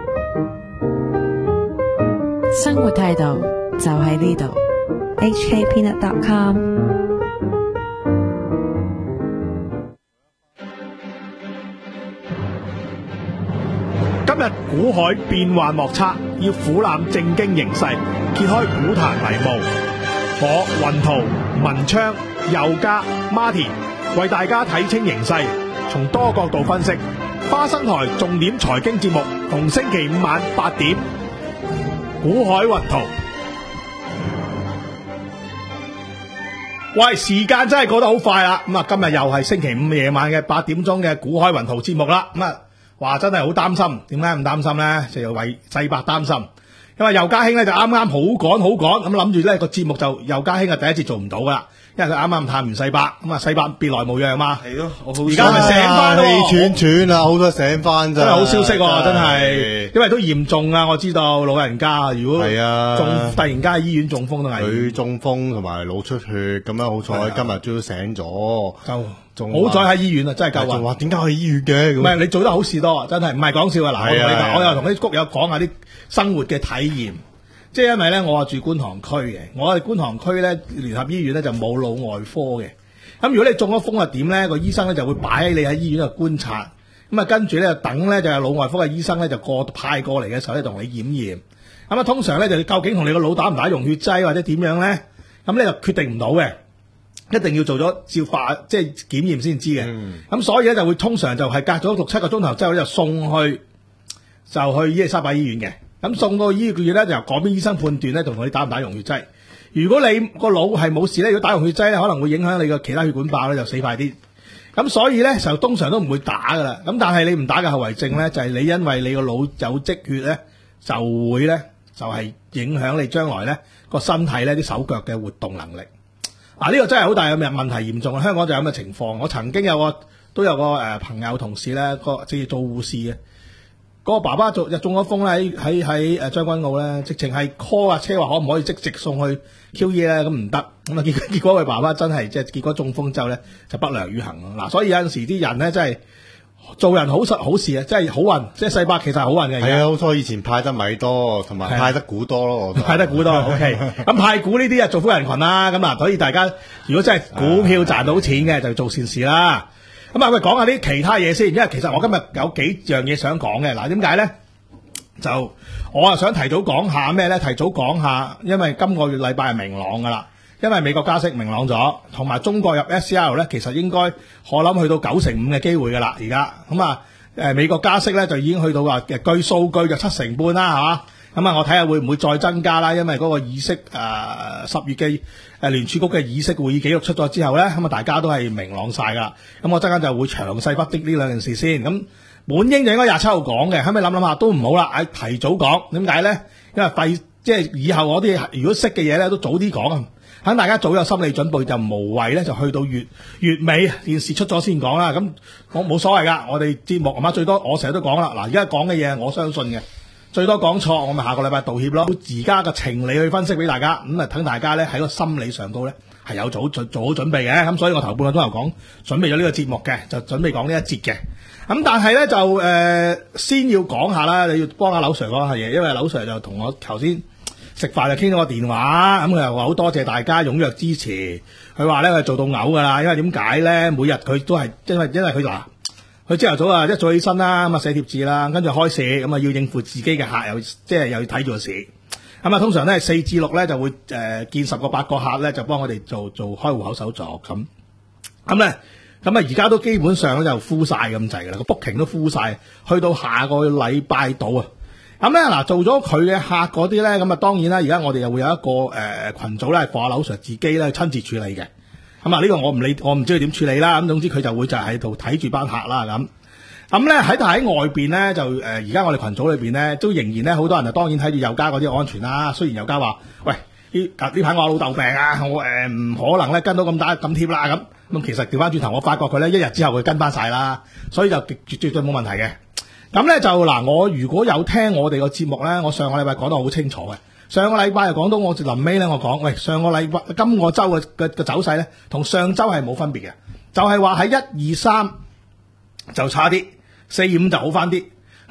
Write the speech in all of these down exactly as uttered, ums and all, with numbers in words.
生活態度就喺呢度。 H K peanut dot com。 今日股海變幻莫測，要俯瞰政經形勢，揭開股壇迷霧。我雲圖、文昌、佑嘉、Martin 為大家睇清形勢，從多角度分析。花生台重點財經節目，逢星期五晚八點，股海雲圖。喂，時間真係過得好快啦！咁啊，今日又係星期五夜晚嘅八點鐘嘅股海雲圖節目啦。咁啊，話真係好擔心，點解咁擔心咧？就要為世伯擔心，因為佑嘉興咧就啱啱好趕好趕，咁諗住咧個節目就佑嘉興嘅第一節做唔到噶啦，因為佢啱啱探完世伯，咁啊世伯別來無恙嘛。係咯，我好而家咪醒翻咯， 氣喘喘啊，好多醒翻咋， 真係好消息喎，真係，因為都嚴重啊，我知道老人家如果係啊中突然間喺醫院中風都係佢中風同埋腦出血咁樣，好彩今日都醒咗， 就好彩喺醫院啊，真係夠運。 話點解去醫院嘅？ 唔係你做得好事多啊，真係唔係講笑啊！嗱，我同你我又同啲谷友講下啲生活嘅體驗，即係因為咧我係住觀塘區嘅，我哋觀塘區咧聯合醫院咧就冇腦外科嘅。咁如果你中咗風啊點咧？個醫生咧就會擺喺你喺醫院度觀察，咁啊跟住咧就等咧就係腦外科嘅醫生咧就過派過嚟嘅時候咧同你檢驗。咁啊通常咧就你究竟同你個腦打唔打溶血劑或者點樣咧？咁你就決定唔到嘅。一定要做咗照化，即係檢驗先知嘅。咁、嗯、所以咧就會通常就係隔咗六七個鐘頭之後咧就送去就去伊利沙伯醫院嘅。咁送到醫院咧就由嗰邊醫生判斷咧，同你打唔打溶血劑。如果你個腦係冇事咧，如果打溶血劑咧，可能會影響你個其他血管爆咧，就死快啲。咁所以咧就通常都唔會打噶啦。咁但係你唔打嘅後遺症咧，就係、是、你因為你個腦有積血咧，就會咧就係、是、影響你將來咧個身體咧啲手腳嘅活動能力。嗱、啊、呢、這個真係好大嘅問題，嚴重啊！香港就有咁嘅情況。我曾經有個都有個誒、呃、朋友同事咧，個即係做護士嘅，嗰個爸爸做又中咗風咧，喺喺喺誒將軍澳咧，直情係 call 架車話可唔可以即直送去 Q E 咧，咁唔得。咁啊結結果佢爸爸真係即係結果中風之後咧就不良於行咯。嗱、啊，所以有陣時啲人咧真係做人好實好事啊，真係好運，即係世伯其實係好運嘅。係啊，好彩以前派得米多，同埋派得股多咯。 派得股多 ，OK。咁派股呢啲啊，造福人群啦。咁嗱，所以大家如果真係股票賺到錢嘅，就做善事啦。咁啊，喂，講下啲其他嘢先，因為其實我今日有幾樣嘢想講嘅。嗱，點解咧？就我啊想提早講下咩咧？提早講下，因為今個月禮拜係明朗噶啦。因為美國加息明朗咗，同埋中國入 S C R 咧，其實應該我諗去到九成五嘅機會噶啦，而家咁啊，誒美國加息咧就已經去到話嘅據數據就七成半啦，係嘛？咁啊，我睇下會唔會再增加啦？因為嗰個議息誒十月嘅誒聯儲局嘅議息會議記錄出咗之後咧，咁啊大家都係明朗晒噶啦。咁我陣間就會詳細分析呢兩件事先。咁本應就應該廿七號講嘅，後尾諗諗下都唔好啦，誒提早講。點解咧？因為費即係以後我啲如果識嘅嘢咧都早啲講啊。等大家早有心理準備，就無謂咧就去到月月尾件事出咗先講啦。咁我冇所謂噶，我哋節目係嘛，最多我成日都講啦。嗱，而家講嘅嘢我相信嘅，最多講錯我咪下個禮拜道歉咯。而家嘅情理去分析俾大家，咁啊等大家咧喺個心理上高咧係有做做做好準備嘅。咁所以我頭半個鐘頭講準備咗呢個節目嘅，就準備講呢一節嘅。咁但係咧就誒、呃、先要講下啦，你要幫阿劉 Sir 講下嘢，因為劉 Sir 就同我頭先食飯就傾咗個電話，咁佢又話好多謝大家踴躍支持。佢話咧佢做到嘔噶啦，因為點解咧？每日佢都係因為因為佢嗱，佢朝頭早啊一早起身啦，咁啊寫貼紙啦，跟住開市，咁啊要應付自己嘅客，又即係又要睇住個市。咁啊通常咧四至六咧就會誒、呃、見十個八個客咧，就幫我哋做做開戶口手續咁。咁咧咁啊而家都基本上就 full 晒咁滯噶啦，個 booking 都 full 晒，去到下個禮拜度啊。咁咧嗱，做咗佢嘅客嗰啲咧，咁啊當然啦，而家我哋又會有一個誒、呃、群組咧，係放阿劉 Sir 自己咧親自處理嘅。咁啊呢個我唔理，我唔知佢點處理啦。咁總之佢就會就喺度睇住班客啦咁。咁咧喺喺外邊咧就誒而家我哋群組裏邊咧都仍然咧好多人啊，當然睇住佑嘉嗰啲安全啦。雖然佑嘉話喂呢呢排我老豆病啊，我誒唔、呃、可能咧跟到咁打咁貼啦咁。咁其實調翻轉頭，我發覺佢咧一日之後佢跟翻晒啦，所以就絕絕對冇問題嘅。咁咧就嗱，我如果有聽我哋個節目咧，我上個禮拜講得好清楚嘅。上個禮拜又講到我臨尾咧，我講喂，上個禮拜今個周嘅嘅嘅走勢咧，同上周係冇分別嘅，就係話喺一二三就差啲，四五就好翻啲。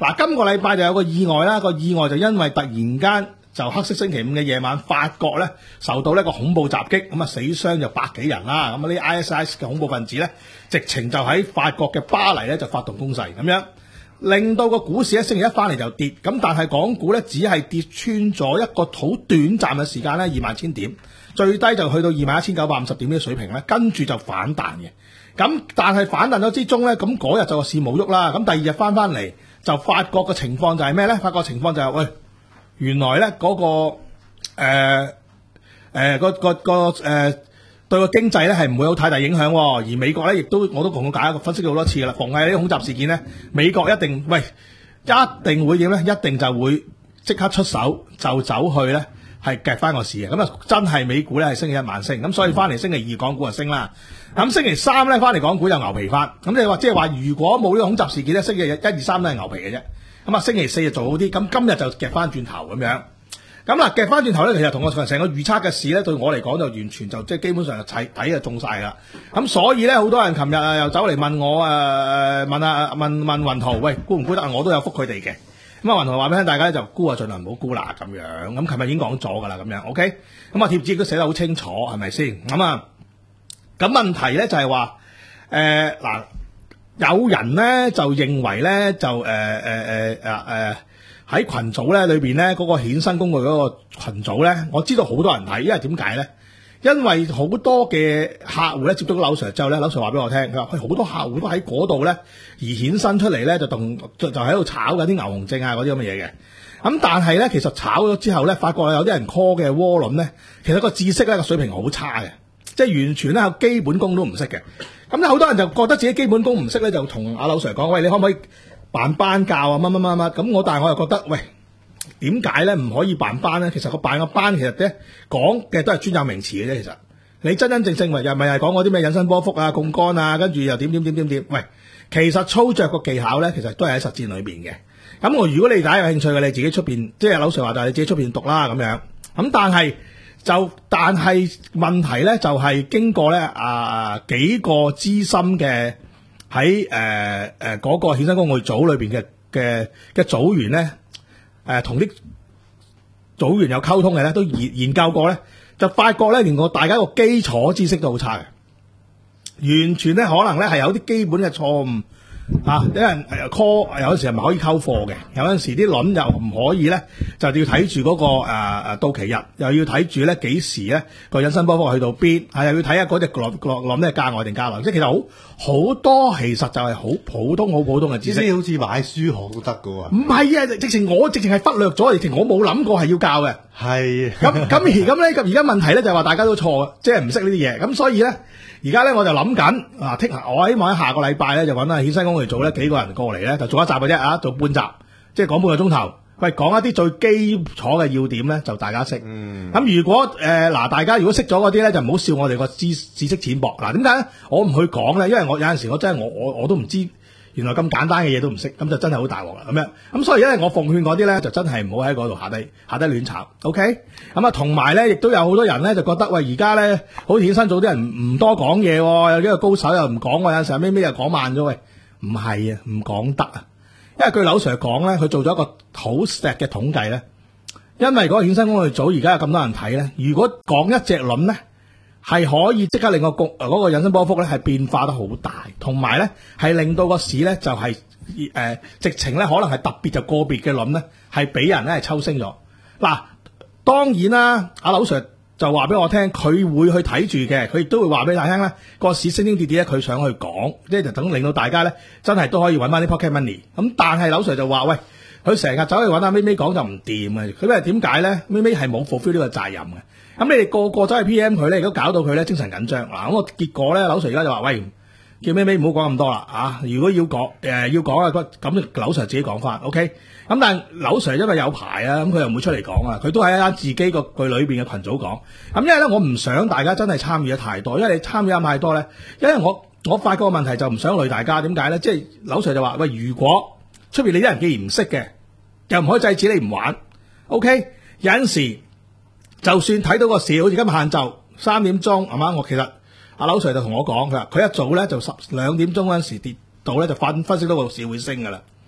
嗱，今個禮拜就有個意外啦，個意外就因為突然間就黑色星期五嘅夜晚，法國咧受到呢個恐怖襲擊，咁啊死傷就百幾人啦。咁啊呢 I S I S 嘅恐怖分子咧，直情就喺法國嘅巴黎咧就發動攻勢，咁樣令到個股市咧星期一翻嚟就跌，咁但係港股咧只係跌穿咗一個好短暫嘅時間咧，二萬千點，最低就去到二萬一千九百五十點呢個水平咧，跟住就反彈嘅。咁但係反彈咗之中咧，咁嗰日就個市冇喐啦。咁第二日翻翻嚟，就法國嘅情況就係咩咧？法國情況就係、是、喂，原來咧嗰、那個誒誒、呃呃、個個個誒、呃、對個經濟咧係唔會有太大影響，而美國咧亦都我都同佢解分析咗好多次啦。逢係呢啲恐襲事件咧，美國一定喂一定會點咧？一定就會即刻出手就走去咧。係夾翻個市嘅，咁啊真係美股咧係星期一晚升，咁所以翻嚟星期二港股就升啦。咁星期三咧翻嚟港股就牛皮翻，咁你話即係話如果冇呢個恐襲事件咧，星期一、二、三都係牛皮嘅啫。咁啊星期四就做好啲，咁今日就夾翻轉頭咁樣。咁嗱夾翻轉頭咧，其實同我成個預測嘅市咧，對我嚟講就完全就即係基本上就睇睇就中晒啦。咁所以咧，好多人琴日啊又走嚟問我誒問啊問問雲圖，喂沽唔沽得？我都有覆佢哋嘅。咁啊，雲圖話俾大家就沽啊，儘量唔好沽啦咁樣。咁琴日已經講咗噶啦，咁樣 OK。咁啊貼紙都寫得好清楚，係咪先？咁啊，咁問題咧就係話，誒嗱，有人咧就認為咧就誒誒誒誒誒喺群組咧裏邊咧嗰個衍生工具嗰個群組咧，我知道好多人睇，因為點解咧？因為好多嘅客戶咧接觸到劉 Sir 之後咧，劉 Sir 話俾我聽，佢話：，佢好多客戶都喺嗰度咧而衍生出嚟咧，就同就就喺度炒緊啲牛熊證啊嗰啲咁嘅嘢嘅。咁但係咧，其實炒咗之後咧，發覺有啲人 call 嘅窩輪咧，其實個知識咧個水平好差嘅，即係完全咧基本功都唔識嘅。咁咧好多人就覺得自己基本功唔識咧，就同阿劉 Sir 講：，喂，你可唔可以辦班教啊？乜乜乜乜？咁我但係我又覺得，喂。點解咧唔可以辦班咧？其實個辦個班其實咧講嘅都係專有名詞嘅啫。其實你真真正正咪又咪係講嗰啲咩引伸波幅啊、槓桿啊，跟住又點點點點點。喂，其實操作個技巧咧，其實都係喺實戰裏邊嘅。咁我如果你大家有興趣嘅，你自己出邊即係劉 Sir話就係你自己出邊讀啦咁樣。咁但係就但係問題咧就係、是、經過咧啊幾個資深嘅喺誒誒嗰個衍生工具組裏邊嘅嘅嘅組員咧。誒同啲組員有溝通嘅咧，都研研究過咧，就發覺咧，連個大家個基礎知識都好差嘅，完全咧可能咧係有啲基本嘅錯誤啊！有人 call 有陣時係咪可以溝貨嘅？有陣時啲輪又唔可以咧，就要睇住嗰個誒誒、呃、到期日，又要睇住咧幾時咧個引伸波幅去到邊，係又要睇下嗰隻輪輪咧價外定價內，即係其實好好多其實就係好普通好普通嘅知識， 呢啲好似買書學都得㗎喎。唔係啊，直情我直情係忽略咗，直情我冇諗過係要教嘅。 係咁咁而咁咧，而家問題咧就係話大家都錯，即係唔識呢啲嘢。咁所以咧，而家咧我就諗緊啊，聽我希望喺下個禮拜咧就揾下衍生工具做咧幾個人過嚟咧，就做一集嘅啫啊，做半集，即係講半個鐘頭。喂，講一啲最基礎嘅要點咧，就大家識。嗯。咁如果誒嗱、呃，大家如果識咗嗰啲咧，就唔好笑我哋個知知識淺薄。嗱，點解咧？我唔去講咧，因為我有陣時我真係我我我都唔知。原來咁簡單嘅嘢都唔識，咁就真係好大鑊啦咁樣。咁所以咧，我奉勸嗰啲咧，就真係唔好喺嗰度下低下低亂炒。OK，咁啊，同埋咧，亦都有好多人咧就覺得，喂，而家咧好似衍生組啲人唔多講嘢，有幾個高手又唔講，有陣時咩咩又講慢咗。喂，唔係啊，唔講得啊，因為據劉 Sir 講咧，佢做咗一個好實嘅統計咧，因為嗰個衍生工具組而家有咁多人睇咧，如果講一隻輪咧。係可以即刻令個局嗰個引伸波幅咧係變化得好大，同埋咧係令到個市咧就係、是、誒、呃、直情咧可能係特別就個別嘅輪咧係俾人咧係抽升咗。嗱，當然啦，阿劉 Sir 就話俾我聽，佢會去睇住嘅，佢亦都會話俾大家聽咧個市升升跌跌咧，佢想去講，即係就等令到大家咧真係都可以揾翻啲 pocket money。咁但係劉 Sir 就話喂，佢成日走去揾阿咪咪講就唔掂嘅，佢因為點解咧？咪咪係冇 fulfill 呢個責任嘅。咁你哋個個走去 P M 佢咧，亦都搞到佢咧精神緊張。嗱，咁個結果咧，劉 Sir 而家就話：喂，叫咩咩唔好講咁多啦，啊！如果要講誒、呃、要講啊，咁劉 Sir 自己講翻 ，OK？咁但係劉 Sir 因為有牌啊，咁佢又唔會出嚟講啊，佢都喺一間自己個佢裏邊嘅群組講。咁因為咧，我唔想大家真係參與得太多，因為你參與得太多咧，因為我我發覺個問題就唔想累大家。點解咧？即係劉 Sir 就話：喂，如果出邊你啲人既然唔識嘅，又唔可以制止你唔玩 ，OK？有陣時。就算睇到個市好似今日晏晝三點鐘係嘛，我其實阿劉 Sir 就同我講，佢話佢一早咧就十兩點鐘嗰陣時跌到咧就分分析到個市會升噶啦。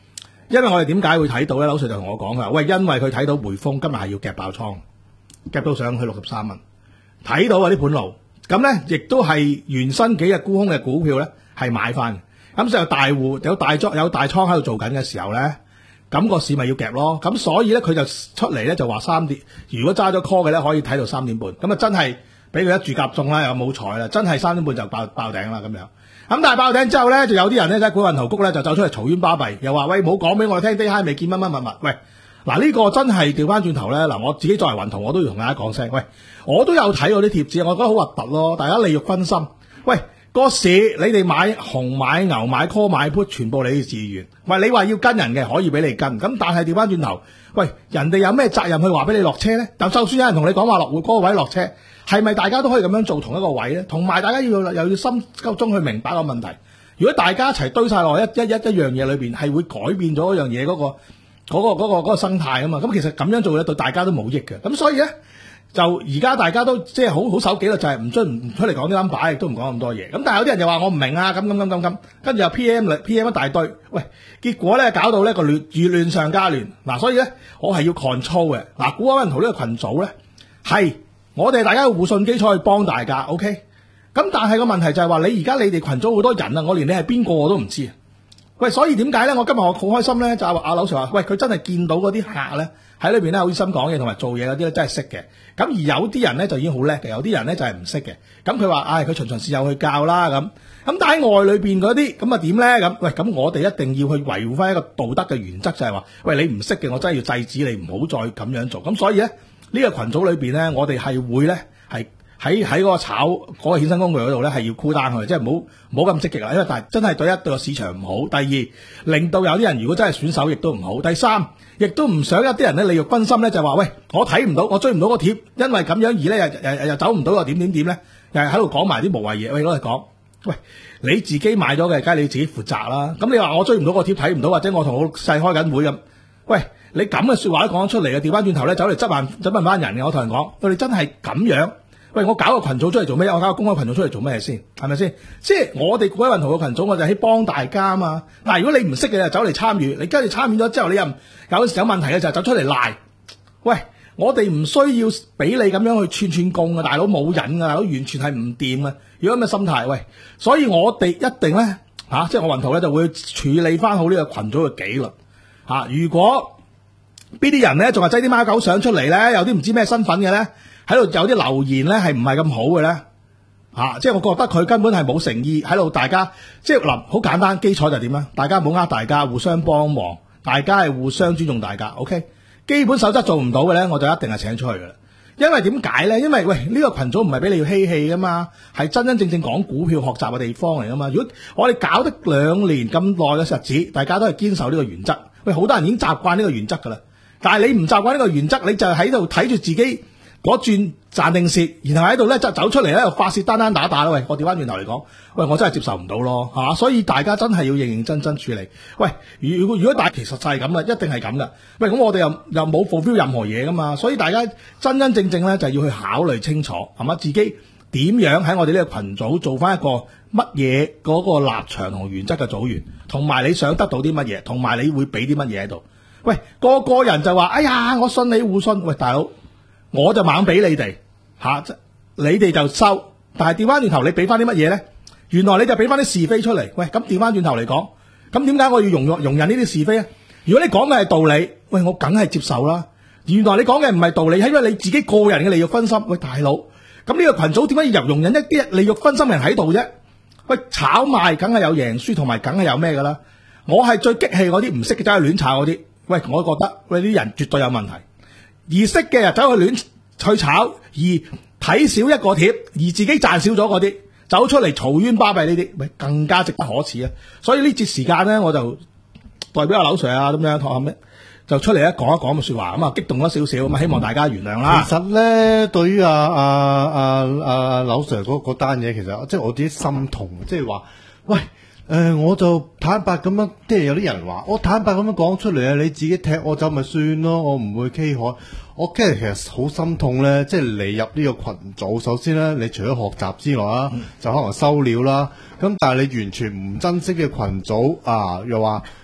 因為我哋點解會睇到咧？劉 Sir 就同我講㗎，喂，因為佢睇到匯豐今日係要夾爆倉，夾到上去六十三蚊，睇到啊啲盤路，咁咧亦都係原身幾日沽空嘅股票咧係買翻嘅，咁所以有大戶有大倉有大倉喺度做緊嘅時候咧，咁個市咪要夾咯，咁所以咧佢就出嚟咧就話三點，如果揸咗 call 嘅咧可以睇到三點半，咁啊真係俾佢一注夾中啦，又冇彩啦，真係三點半就爆爆頂啦咁樣。咁但係爆頂之後咧，就有啲人咧喺股運投谷咧就走出嚟嘈冤巴閉，又話喂冇講俾我聽，低閪未見乜乜乜乜，喂嗱呢個真係調翻轉頭咧，嗱我自己作為運投我都要同大家講聲，喂我都有睇過啲貼紙，我覺得好核突咯，大家利欲分心，喂個市你哋買紅買牛買 call 買 put 全部你哋自願，喂你話要跟人嘅可以俾你跟，咁但係調翻轉頭，喂人哋有咩責任去話俾你落車咧？但就算有人同你講話落會嗰個位落車，係咪大家都可以咁樣做同一個位咧？同埋大家要又要心中去明白個問題。如果大家一齊堆晒落一一一一樣嘢裏邊，係會改變咗一樣嘢嗰個嗰個嗰個嗰個生態啊嘛。咁其實咁樣做咧對大家都冇益嘅。咁所以咧就而家大家都即係好好守紀律，就係唔出唔出嚟講啲 number，亦都唔講咁多嘢。咁但係有啲人就話我唔明啊，咁咁咁咁咁，跟住又 P M P M 一大堆，喂，結果咧搞到呢個亂越亂上加亂。嗱，所以咧我係要 control 嘅。嗱，股海運圖呢個群組咧係。我哋大家互信基礎去幫大家 ，OK？ 咁但係個問題就係話你而家你哋群組好多人啊，我連你係邊個我都唔知啊。喂，所以點解咧？我今日我好開心咧，就係話阿劉 Sir 話，喂，佢真係見到嗰啲客咧喺裏邊咧好似心講嘢同埋做嘢嗰啲咧真係識嘅。咁而有啲人咧就已經好叻嘅，有啲人咧就係唔識嘅。咁佢話，唉、哎，佢循循善誘去教啦咁。咁但係外裏邊嗰啲咁啊點咧？咁喂，咁我哋一定要去維護翻一個道德嘅原則，就係話，喂，你唔識嘅，我真係要制止你，唔好再咁樣做。咁所以咧。呢個群組裏邊咧，我哋係會咧係喺喺嗰個炒嗰、嗰個衍生工具嗰度咧係要 cool down 佢，即係唔好唔好咁積極啦。因為但係真係對一對個市場唔好。第二，令到有啲人如果真係選手亦都唔好。第三，亦都唔想一啲人咧利欲分心咧，就話喂我睇唔到，我追唔到個貼，因為咁樣而咧又又又走唔到又點點點咧，又係喺度講埋啲無謂嘢。喂，攞嚟講，喂你自己買咗嘅，梗係你自己負責啦。咁你話我追唔到個貼睇唔到，或者我同老細開緊會咁，喂。你咁嘅說話都講得出嚟嘅，調翻轉頭咧走嚟執辦執辦翻人嘅，我同人講，我哋真係咁樣，喂，我搞個群組出嚟做咩？我搞個公開群組出嚟做咩先？係咪先？即係我哋股海運圖嘅群組，我就係幫大家啊嘛。嗱，如果你唔識嘅就走嚟參與，你跟住參與咗之後，你又有時有問題嘅時候走出嚟賴，喂，我哋唔需要俾你咁樣去串串供啊，大佬冇癮啊，大佬完全係唔掂啊。如果咁嘅心態，喂，所以我哋一定咧吓、啊，即係我運圖咧就會處理翻好呢個群組嘅紀律吓、啊。如果邊啲人咧，仲係擠啲貓狗相出嚟咧？有啲唔知咩身份嘅咧，喺度有啲留言咧，係唔係咁好嘅咧？啊，即係我覺得佢根本係冇誠意喺度，大家即係嗱，好簡單，基礎就係點咧？大家唔好呃大家，互相幫忙，大家係互相尊重大家。OK， 基本守則做唔到嘅咧，我就一定係請出去噶啦。因為點解咧？因為喂呢個群組唔係俾你要嬉戲噶嘛，係真真正正講股票學習嘅地方嚟噶嘛。如果我哋搞得兩年咁耐嘅日子，大家都係堅守呢個原則，喂，好多人已經習慣呢個原則噶啦。但係你唔習慣呢個原則，你就喺度睇住自己嗰轉賺定蝕，然後喺度咧就走出嚟咧又發泄單單打打啦。喂，我調翻轉頭嚟講，喂，我真係接受唔到咯，係嘛？所以大家真係要認認真真處理。喂，如果如果大其實就係咁啦，一定係咁噶。喂，咁我哋又又冇 fulfill 任何嘢噶嘛，所以大家真真正正咧就要去考慮清楚，係嘛？自己點樣喺我哋呢個群組做翻一個乜嘢嗰個立場同原則嘅組員，同埋你想得到啲乜嘢，同埋你會俾啲乜嘢喺度。喂，個個人就話，哎呀，我信你互信。喂，大佬，我就猛俾你哋吓、啊，你哋就收。但係調翻轉頭，你俾翻啲乜嘢咧？原來你就俾翻啲是非出嚟。喂，咁調翻轉頭嚟講，咁點解我要容容忍呢啲是非啊？如果你講嘅係道理，喂，我梗係接受啦。原來你講嘅唔係道理，係因為你自己個人嘅利益分心。喂，大佬，咁呢個群組點解要容忍一啲利益分心嘅人喺度啫？喂，炒賣梗係有贏輸，同埋梗係有咩噶啦？我係最激氣嗰啲唔識嘅走去亂炒嗰啲。喂，我覺得喂呢啲人絕對有問題，而識嘅人走去亂去炒，而睇少一個貼，而自己賺少咗嗰啲，走出嚟嘈冤巴閉呢啲，喂更加值得可恥啊！所以呢節時間咧，我就代表阿劉 Sir 啊咁樣，同咩就出嚟咧講一講嘅說話，咁啊激動咗少少，咁啊希望大家原諒啦。 其實咧，對於阿阿阿阿劉 Sir 嗰嗰單嘢，其實即係我自己心痛，即係話喂。誒、呃，我就坦白咁樣，即係有啲人話，我坦白咁樣講出嚟啊，你自己踢我走咪算咯，我唔會欺海。我其實其實好心痛咧，即係你入呢個群組，首先咧，你除咗學習之外啦，嗯、就可能收料啦。咁但係你完全唔珍惜嘅群組啊，又話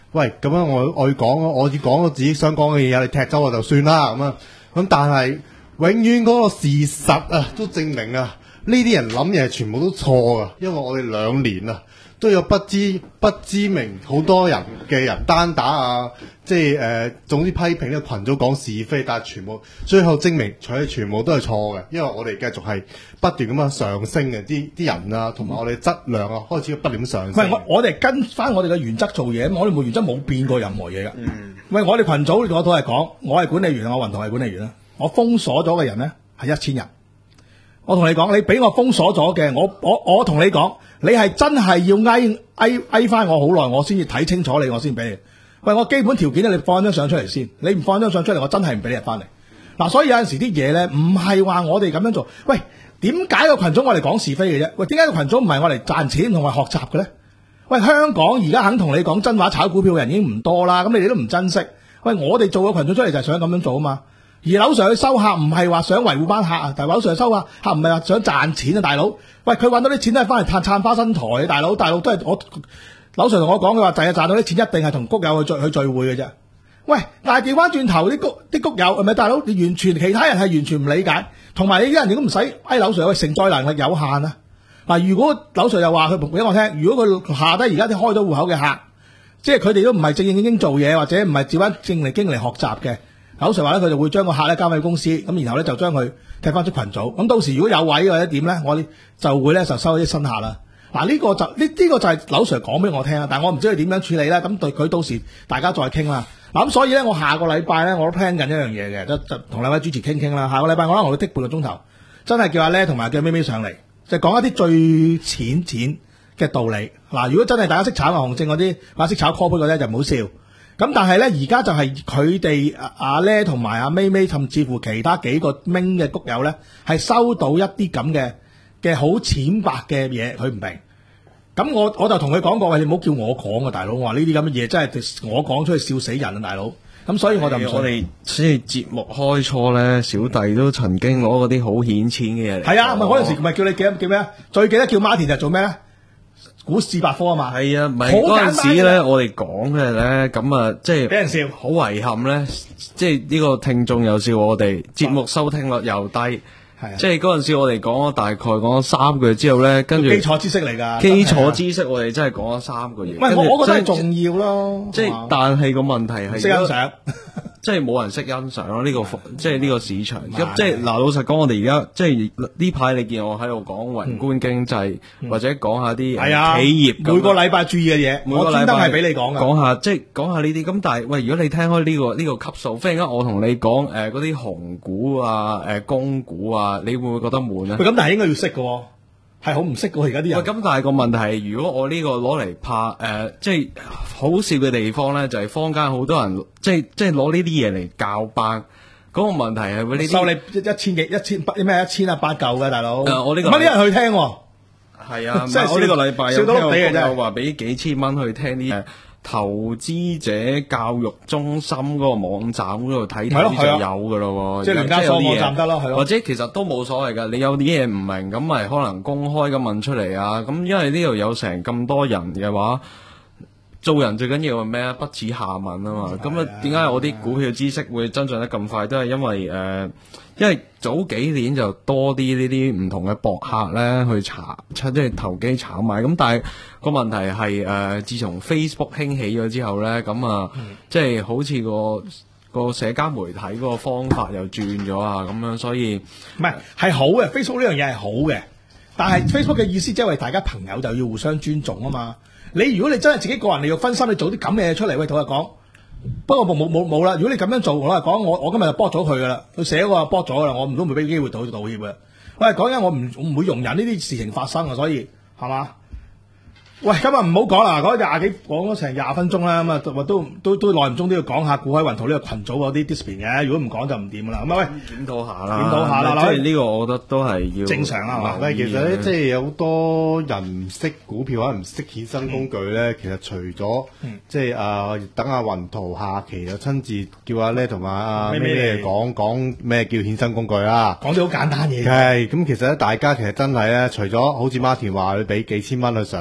喂，咁樣我我要講，我要講我自己想講嘅嘢，你踢走我就算啦咁啊。咁但係永遠嗰個事實啊，都證明啊，呢啲人諗嘢全部都錯噶，因為我哋兩年啊。都有不知不知名好多人嘅人單打啊，即係誒、呃，總之批評呢個群組講是非，但係全部最後證明，佢全部都係錯嘅，因為我哋繼續係不斷咁樣上升嘅，啲啲人啊，同埋我哋質量啊，開始不斷上升。 喂，我我哋跟翻我哋嘅原則做嘢，我哋冇原則冇變過任何嘢噶。嗯、喂，我哋群組我都係講，我係管理員，我雲圖係管理員啦。我封鎖咗嘅人咧係一千人。我同你講，你俾我封鎖咗嘅，我我我同你講，你係真係要翳翳翳翻我好耐，我先至睇清楚你，我先俾你。喂，我基本條件咧，你放張相出嚟先，你唔放張相出嚟，我真係唔俾你入翻嚟。嗱、啊，所以有陣時啲嘢咧，唔係話我哋咁樣做。喂，點解個群組我哋講是非嘅啫？喂，點解個群組唔係我哋賺錢同埋學習嘅咧？喂，香港而家肯同你講真話炒股票嘅人已經唔多啦，咁你哋都唔珍惜。喂，我哋做個群組出嚟就係想咁樣做啊嘛。而樓上去收客唔係話想維護班客啊，但係樓上去收客客唔係話想賺錢啊，大佬。喂，佢揾到啲錢都係翻嚟撐撐花生台啊，大佬，大佬都係我樓上同我講，佢話就係賺到啲錢一定係同谷友去聚去聚會嘅啫。喂，但係調翻轉頭啲谷啲谷友係咪大佬？你完全其他人係完全唔理解，同埋你啲人亦都唔使嗌樓上去承載能力有限啊。嗱，如果樓上又話佢俾我聽，如果佢下低而家啲開咗戶口嘅客，即係佢哋都唔係正正經經做嘢，或者唔係照翻正嚟經嚟學習嘅。口 Sir 話咧，佢就會將個客咧交俾公司，咁然後咧就將佢踢翻出群組。咁到時如果有位或者點咧，我哋就會咧就收啲新客啦。嗱，呢個就呢呢個就係劉 Sir 講俾我聽啦，但係我唔知佢點樣處理啦。咁對佢到時大家再傾啦。嗱，咁所以咧，我下個禮拜咧我都 plan 緊一樣嘢嘅，就就同兩位主持傾傾啦。下個禮拜我可能會剔半個鐘頭，真係叫阿咧同埋叫咪咪上嚟，就講一啲最淺淺嘅道理。嗱，如果真係大家識炒牛熊證嗰啲，或者識炒 call put 嗰啲就唔好笑。咁但係咧，而家就係佢哋阿咧同埋阿咪咪，甚至乎其他幾個明嘅谷友咧，係收到一啲咁嘅嘅好淺白嘅嘢，佢唔明。咁我我就同佢講過，喂，你唔好叫我講啊，大佬。我話呢啲咁嘅嘢真係我講出去笑死人啊，大佬。咁所以我就唔想我哋即係節目開初咧，小弟都曾經攞嗰啲好顯淺嘅嘢嚟。 係啊，咪嗰陣時咪叫你記得叫咩啊？最記得叫 Martin 就做咩咧？股市百科啊嘛， 係啊，唔係嗰陣時咧，我哋講嘅咧，咁啊，即係俾人笑， 好遺憾咧，即係呢個聽眾又笑我哋，節目收聽率又低，係啊，即係嗰陣時我哋講咗大概講咗三個月之後咧，跟住基礎知識嚟㗎， 基礎知識我哋真係講咗三個月， 喂，我我覺得係重要咯， 即係但係個問題係識欣賞。 即係冇人識欣賞咯，呢、這個即係呢個市場。咁即係嗱，老實講，我哋而家即係呢排你見我喺度講宏觀經濟，嗯、或者講下啲企業每個禮拜注意嘅嘢，我專登係俾你講嘅。 講下即係講下呢啲。咁但係喂，如果你聽開呢、這個呢、這個級數，忽然間我同你講誒嗰啲紅股啊、誒、呃、公股啊，你會唔會覺得悶啊？ 喂，咁但係應該要識嘅。係好唔識嘅而家啲人。喂， 咁但係個問題係，如果我呢個攞嚟拍誒、呃，即係好笑嘅地方咧，就係、是、坊間好多人，即係即係攞呢啲嘢嚟教班。嗰、那個問題係會呢啲收你一千幾、一千八咩一千啊八嚿嘅大佬。 誒、呃，我呢、這個乜啲人去聽？ 係啊，即係我呢個禮拜有聽有話俾幾千蚊去聽啲。投資者教育中心嗰個網站嗰度睇睇就有噶咯， 即係聯交所網站得咯，係咯。 或者其實都冇所謂噶，你有啲嘢唔明咁咪可能公開咁問出嚟啊。咁因為呢度有成咁多人嘅話，做人最緊要係咩啊？不恥下問啊嘛。咁啊，點解我啲股票知識會增長得咁快？都係因為誒、呃，因為早幾年就多啲呢啲唔同嘅博客咧去查，即係投機炒賣。咁但係個問題係誒、呃，自從 Facebook 興起咗之後咧，咁啊，嗯、即係好似個個社交媒體嗰個方法又轉咗啊，咁樣所以唔係係好嘅 Facebook 呢樣嘢係好嘅，但係 Facebook 嘅意思即係為大家朋友就要互相尊重啊嘛。你如果你真係自己個人你要分心，你做啲咁嘅嘢出嚟，喂，同佢講。不過冇冇冇冇啦。如果你咁樣做，我嚟講，我我今日就 block 咗佢噶啦。佢寫嗰個 block 咗噶啦，我唔都唔會俾機會道道歉嘅。喂，講緊我唔唔會容忍呢啲事情發生啊，所以係嘛？喂，今日唔好講啦，講廿幾講咗成廿分鐘啦，咁啊都都都都耐唔中都要講下股海雲圖呢個群組嗰啲 discipline 嘅。如果唔講就唔掂噶啦。咁啊喂， 檢討下啦， 檢討下啦。 即係呢個，我覺得都係要正常啦，係嘛？ 喂，其實咧，即係有好多人唔識股票或者唔識衍生工具咧，其實除咗即係啊，等阿雲圖下期就親自叫阿咧同埋阿咩咩講講咩叫衍生工具啦， 講啲好簡單嘢。 係咁，其實咧，大家其實真係咧，除咗好似 Martin 話你俾幾千蚊去上堂。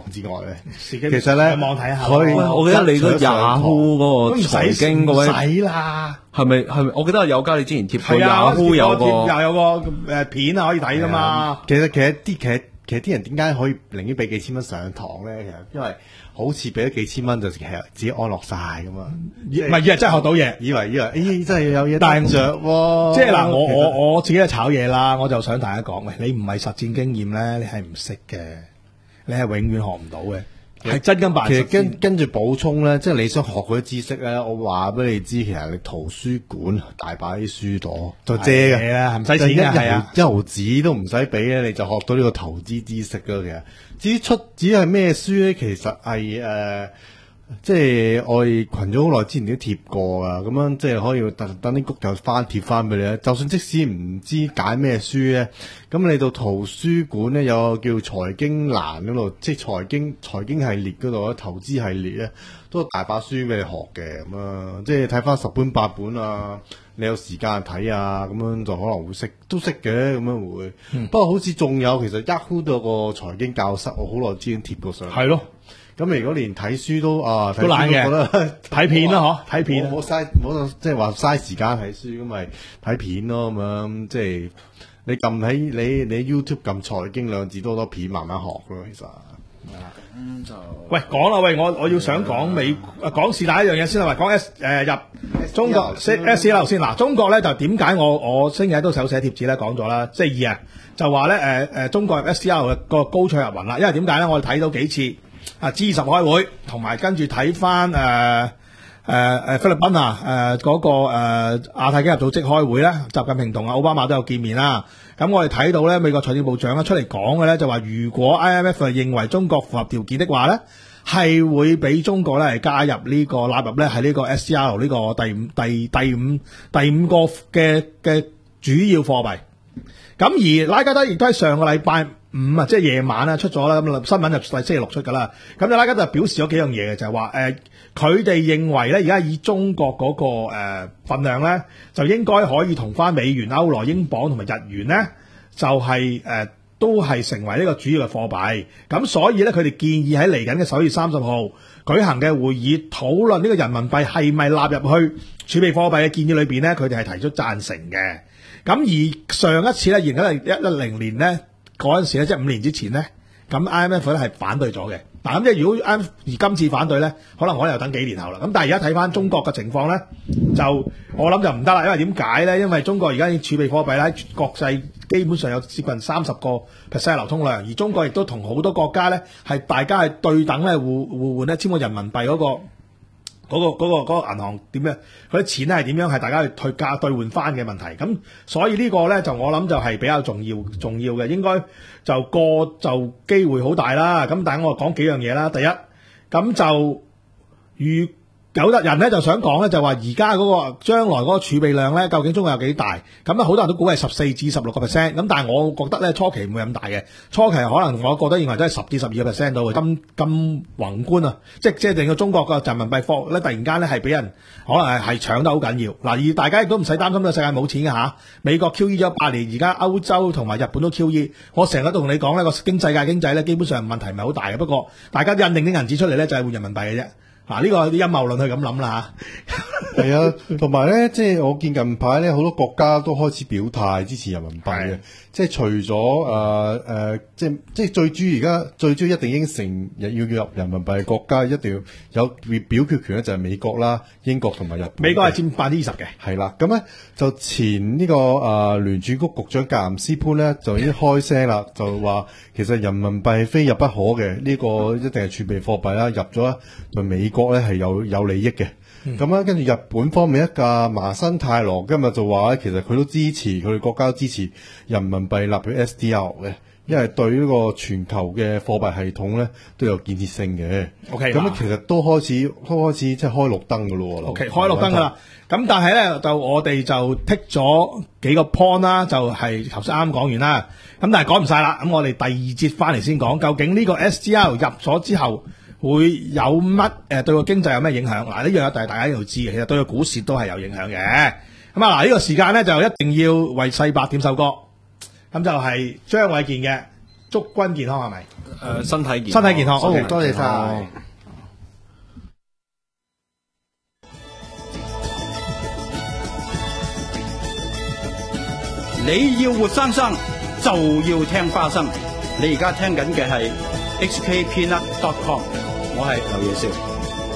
之外咧， 其其實咧上網睇下可以喂，我記得你個除咗上堂 Yahoo 嗰個財經嗰位唔使啦。 係咪係咪？我記得有家你之前貼過係啊 Yahoo 有個又有個誒片啊可以睇噶嘛。 其實其實啲其實其實啲人點解可以寧願俾幾千蚊上堂咧？其實因為好似俾咗幾千蚊就其實自己安樂晒噶嘛， 唔係以為真係學到嘢。 以為以為咦真係有嘢但係得着喎。 即係嗱，我其實我我自己係炒嘢啦，我就想大家講，喂，你唔係實戰經驗咧，你係唔識嘅，你係永遠學唔到嘅，係真金白銀實踐。 其實跟跟住補充咧，即係你想學嗰啲知識咧，我話俾你知，其實你圖書館大把啲書檔就借嘅， 係啊，唔使錢一嘅，係啊。 一毫子都唔使俾咧，你就學到呢個投資知識咯。其實至於出至於係咩書咧，其實係誒、呃，即係我哋群咗好耐之前都貼過噶，咁樣即係可以等等啲谷友翻貼翻俾你咧。就算即使唔知揀咩書咧，咁你到圖書館咧有個叫財經欄嗰度，即係財經財經系列嗰度咧，投資系列咧，都有大把書俾你學嘅咁啊！即係睇翻十本八本啊，你有時間睇啊，咁樣就可能會識，都識嘅咁樣會。 嗯、 不過好似仲有其實 Yahoo 都有個財經教室，我好耐之前貼過上。 係咯， 咁你如果連睇書都啊，睇都懶嘅書都覺得睇片啦，嗬，睇片。 冇嘥冇即係話嘥時間睇書，咁咪睇片咯咁樣，即係你撳喺你你 YouTube 撳財經兩字多多片，慢慢學咯，其實。 咁就喂，講啦，喂，我我要想講美啊講是但一樣嘢先啦，喂，講 S 誒入中國 S L 先嗱，中國咧就點解我我星期日都手寫貼紙咧講咗啦，即係二啊，就話咧誒誒中國入 S L 個高唱入雲啦，因為點解咧？我哋睇到幾次啊 G 十開會，同埋跟住睇翻誒誒誒菲律賓啊誒嗰個誒亞太經合組織開會咧，習近平同阿奧巴馬都有見面啦。咁我哋睇到咧，美國財政部長咧出嚟講嘅咧，就話如果 I M F 係認為中國符合條件的話咧，係會俾中國咧係加入呢、這個納入咧係呢個 S C R 呢個第五第第五第五個嘅嘅主要貨幣。咁而拉加德亦都喺上個禮拜五啊，即係夜晚啊出咗啦，咁新聞就係星期六出噶啦。咁就拉加德表示咗幾樣嘢嘅，就係話誒，佢哋認為咧，而家以中國嗰、那個誒、呃、份量咧，就應該可以同翻美元、歐羅、英鎊同埋日元咧，就係、是、誒、呃、都係成為呢個主要嘅貨幣。咁所以咧，佢哋建議喺嚟緊嘅十一月三十號舉行嘅會議，討論呢個人民幣係咪納入去儲備貨幣嘅建議裏邊咧，佢哋係提出贊成嘅。咁而上一次咧，二零一一零年咧嗰陣時咧，即係五年之前咧，咁 I M F 咧係反對咗嘅。嗱，咁即係如果 I M F 而今次反對咧，可能我哋又等幾年後啦。咁但係而家睇翻中國嘅情況咧，就我諗就唔得啦。因為點解咧？因為中國而家已經儲備貨幣咧，國際基本上有接近三十個 percent 流通量，而中國亦都同好多國家咧係大家係對等咧互互換咧簽個人民幣嗰個。嗰、那個嗰、那個嗰、那個銀行點樣？嗰啲錢咧係點樣？係大家去退價兌換翻嘅問題。咁所以呢個咧就我諗就係比較重要重要嘅，應該就過就機會好大啦。咁但係我講幾樣嘢啦。第一，咁就如有得人咧就想講咧，就話而家嗰個將來嗰個儲備量咧，究竟中國有幾大？咁啊好多人都估係十四至十六個 percent。咁但係我覺得咧初期唔會咁大嘅，初期可能我覺得認為都係十至十二個 percent 到嘅。咁咁宏觀啊，即即係令到中國個人民幣貨咧突然間咧係俾人可能係係搶得好緊要。嗱，而大家亦都唔使擔心呢個世界冇錢嘅嚇。美國 Q E 咗八年，而家歐洲同埋日本都 Q E。我成日都同你講呢個經濟界經濟咧基本上問題唔係好大嘅。不過大家印定啲銀紙出嚟咧就係換人民幣嘅啫。嗱，呢個啲陰謀論去咁諗啦嚇， 係啊，同埋咧，即係我見近排咧好多國家都開始表態支持人民幣嘅，即係除咗誒誒，即係即係最主要而家最主要一定應承要要入人民幣嘅國家，一定要有表決權咧，就係美國啦、英國同埋日本。 美國係佔百分之二十嘅，係啦。咁咧就前呢、這個誒、呃、聯儲局局長格林斯潘咧就已經開聲啦，就話其實人民幣非入不可嘅，呢、這個一定係儲備貨幣啦，入咗對美國咧係有有利益嘅。咁咧跟住日本方面一架麻生太郎今日就話咧，其實佢都支持佢哋國家都支持人民幣納入 S D R 嘅，因為對呢個全球嘅貨幣系統咧都有建設性嘅。 OK， 咁其實都開始都開始即係開綠燈噶咯。 OK，開綠燈噶啦。咁但係咧就我哋就剔咗幾個 point 啦，就係頭先啱講完啦。咁但係講唔晒啦。咁我哋第二節翻嚟先講，究竟呢個 S D R 入咗之後會有乜誒對個經濟有咩影響？嗱，呢樣一定係大家要知嘅，其實對個股市都係有影響嘅。咁啊嗱，呢個時間咧就一定要為世伯點首歌，咁就係張衛健嘅《 祝君健康係咪？ 誒身體健身體健康， 好， OK 多謝晒。 你要活生生就要聽花生。你而家聽緊嘅係 H K Peanut dot com， 我係劉夜少。